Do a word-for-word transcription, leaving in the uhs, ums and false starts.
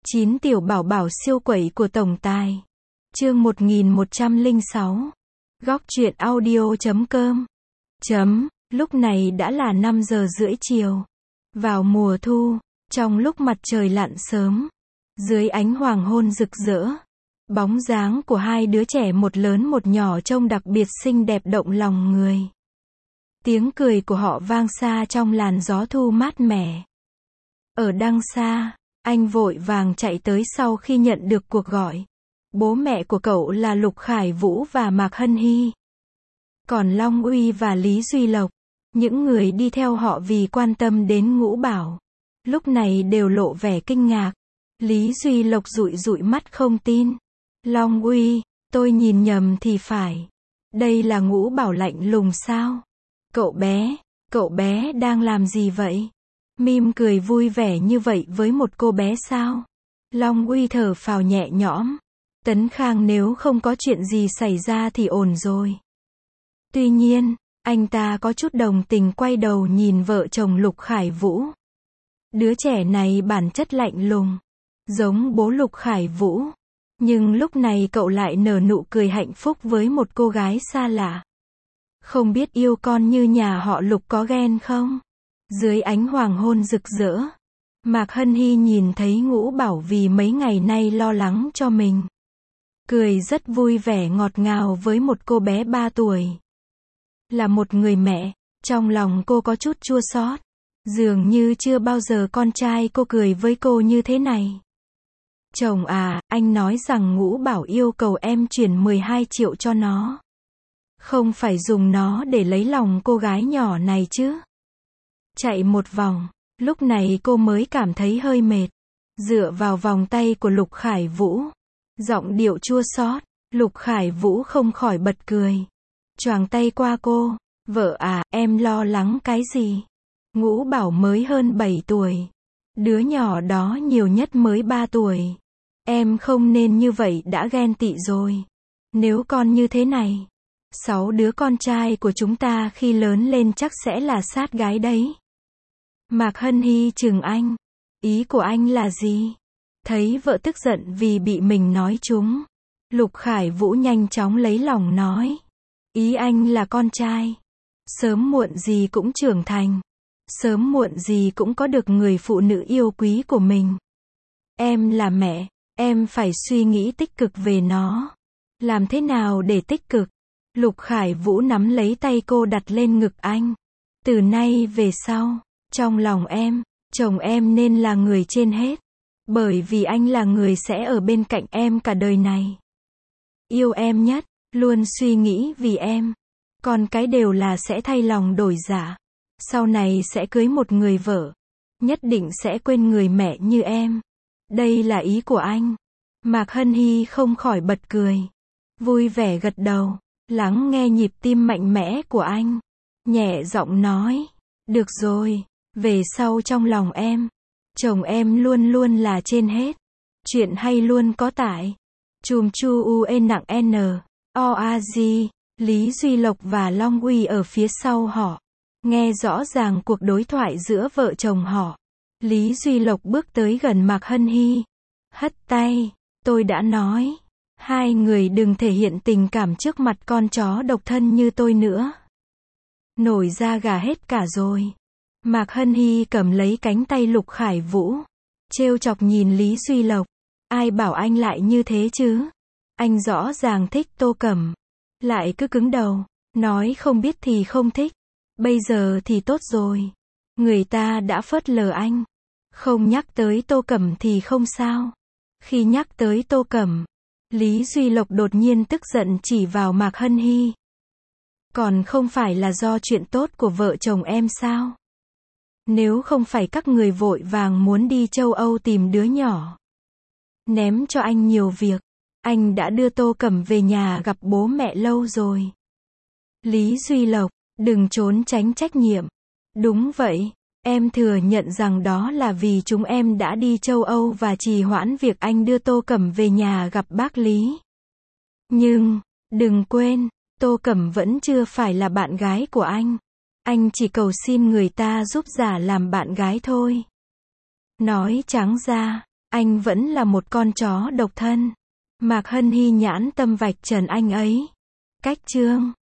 chín tiểu bảo bảo siêu quẩy của tổng tài. Chương một nghìn một trăm lẻ sáu. Góc truyện audio chấm com. Chấm, lúc này đã là năm giờ rưỡi chiều. Vào mùa thu, trong lúc mặt trời lặn sớm, dưới ánh hoàng hôn rực rỡ, bóng dáng của hai đứa trẻ một lớn một nhỏ trông đặc biệt xinh đẹp động lòng người. Tiếng cười của họ vang xa trong làn gió thu mát mẻ. Ở đằng xa, anh vội vàng chạy tới sau khi nhận được cuộc gọi. Bố mẹ của cậu là Lục Khải Vũ và Mạc Hân Hy. Còn Long Uy và Lý Duy Lộc, những người đi theo họ vì quan tâm đến Ngũ Bảo, lúc này đều lộ vẻ kinh ngạc. Lý Duy Lộc dụi dụi mắt không tin. Long Uy, tôi nhìn nhầm thì phải. Đây là Ngũ Bảo lạnh lùng sao? Cậu bé, cậu bé đang làm gì vậy? Mim cười vui vẻ như vậy với một cô bé sao? Long Uy thở phào nhẹ nhõm. Tấn Khang nếu không có chuyện gì xảy ra thì ổn rồi. Tuy nhiên, anh ta có chút đồng tình quay đầu nhìn vợ chồng Lục Khải Vũ. Đứa trẻ này bản chất lạnh lùng, giống bố Lục Khải Vũ. Nhưng lúc này cậu lại nở nụ cười hạnh phúc với một cô gái xa lạ. Không biết yêu con như nhà họ Lục có ghen không? Dưới ánh hoàng hôn rực rỡ, Mạc Hân Hy nhìn thấy Ngũ Bảo vì mấy ngày nay lo lắng cho mình. Cười rất vui vẻ ngọt ngào với một cô bé ba tuổi. Là một người mẹ, trong lòng cô có chút chua xót. Dường như chưa bao giờ con trai cô cười với cô như thế này. Chồng à, anh nói rằng Ngũ Bảo yêu cầu em chuyển mười hai triệu cho nó. Không phải dùng nó để lấy lòng cô gái nhỏ này chứ. Chạy một vòng, lúc này cô mới cảm thấy hơi mệt. Dựa vào vòng tay của Lục Khải Vũ, giọng điệu chua xót, Lục Khải Vũ không khỏi bật cười. Choàng tay qua cô, vợ à, em lo lắng cái gì? Ngũ Bảo mới hơn bảy tuổi. Đứa nhỏ đó nhiều nhất mới ba tuổi. Em không nên như vậy đã ghen tị rồi. Nếu con như thế này, sáu đứa con trai của chúng ta khi lớn lên chắc sẽ là sát gái đấy. Mạc Hân Hy chừng anh. Ý của anh là gì? Thấy vợ tức giận vì bị mình nói trúng, Lục Khải Vũ nhanh chóng lấy lòng nói. Ý anh là con trai sớm muộn gì cũng trưởng thành, sớm muộn gì cũng có được người phụ nữ yêu quý của mình. Em là mẹ, em phải suy nghĩ tích cực về nó. Làm thế nào để tích cực? Lục Khải Vũ nắm lấy tay cô đặt lên ngực anh. Từ nay về sau, trong lòng em, chồng em nên là người trên hết. Bởi vì anh là người sẽ ở bên cạnh em cả đời này. Yêu em nhất, luôn suy nghĩ vì em. Còn cái đều là sẽ thay lòng đổi dạ. Sau này sẽ cưới một người vợ. Nhất định sẽ quên người mẹ như em. Đây là ý của anh. Mạc Hân Hy không khỏi bật cười. Vui vẻ gật đầu, lắng nghe nhịp tim mạnh mẽ của anh. Nhẹ giọng nói. Được rồi, về sau trong lòng em, chồng em luôn luôn là trên hết. Chuyện hay luôn có tại. Chùm chu u e nặng n, o a g, Lý Duy Lộc và Long Uy ở phía sau họ. Nghe rõ ràng cuộc đối thoại giữa vợ chồng họ. Lý Duy Lộc bước tới gần Mạc Hân Hy. Hất tay, tôi đã nói. Hai người đừng thể hiện tình cảm trước mặt con chó độc thân như tôi nữa. Nổi da gà hết cả rồi. Mạc Hân Hy cầm lấy cánh tay Lục Khải Vũ. Trêu chọc nhìn Lý Duy Lộc. Ai bảo anh lại như thế chứ? Anh rõ ràng thích Tô Cẩm. Lại cứ cứng đầu. Nói không biết thì không thích. Bây giờ thì tốt rồi. Người ta đã phớt lờ anh. Không nhắc tới Tô Cẩm thì không sao. Khi nhắc tới Tô Cẩm, Lý Duy Lộc đột nhiên tức giận chỉ vào Mạc Hân Hy. Còn không phải là do chuyện tốt của vợ chồng em sao? Nếu không phải các người vội vàng muốn đi châu Âu tìm đứa nhỏ, ném cho anh nhiều việc, anh đã đưa Tô Cẩm về nhà gặp bố mẹ lâu rồi. Lý Duy Lộc, đừng trốn tránh trách nhiệm. Đúng vậy, em thừa nhận rằng đó là vì chúng em đã đi châu Âu và trì hoãn việc anh đưa Tô Cẩm về nhà gặp bác Lý. Nhưng, đừng quên, Tô Cẩm vẫn chưa phải là bạn gái của anh. Anh chỉ cầu xin người ta giúp giả làm bạn gái thôi. Nói trắng ra, Anh vẫn là một con chó độc thân. Mạc Hân Hy nhãn tâm vạch trần anh ấy. Cách chương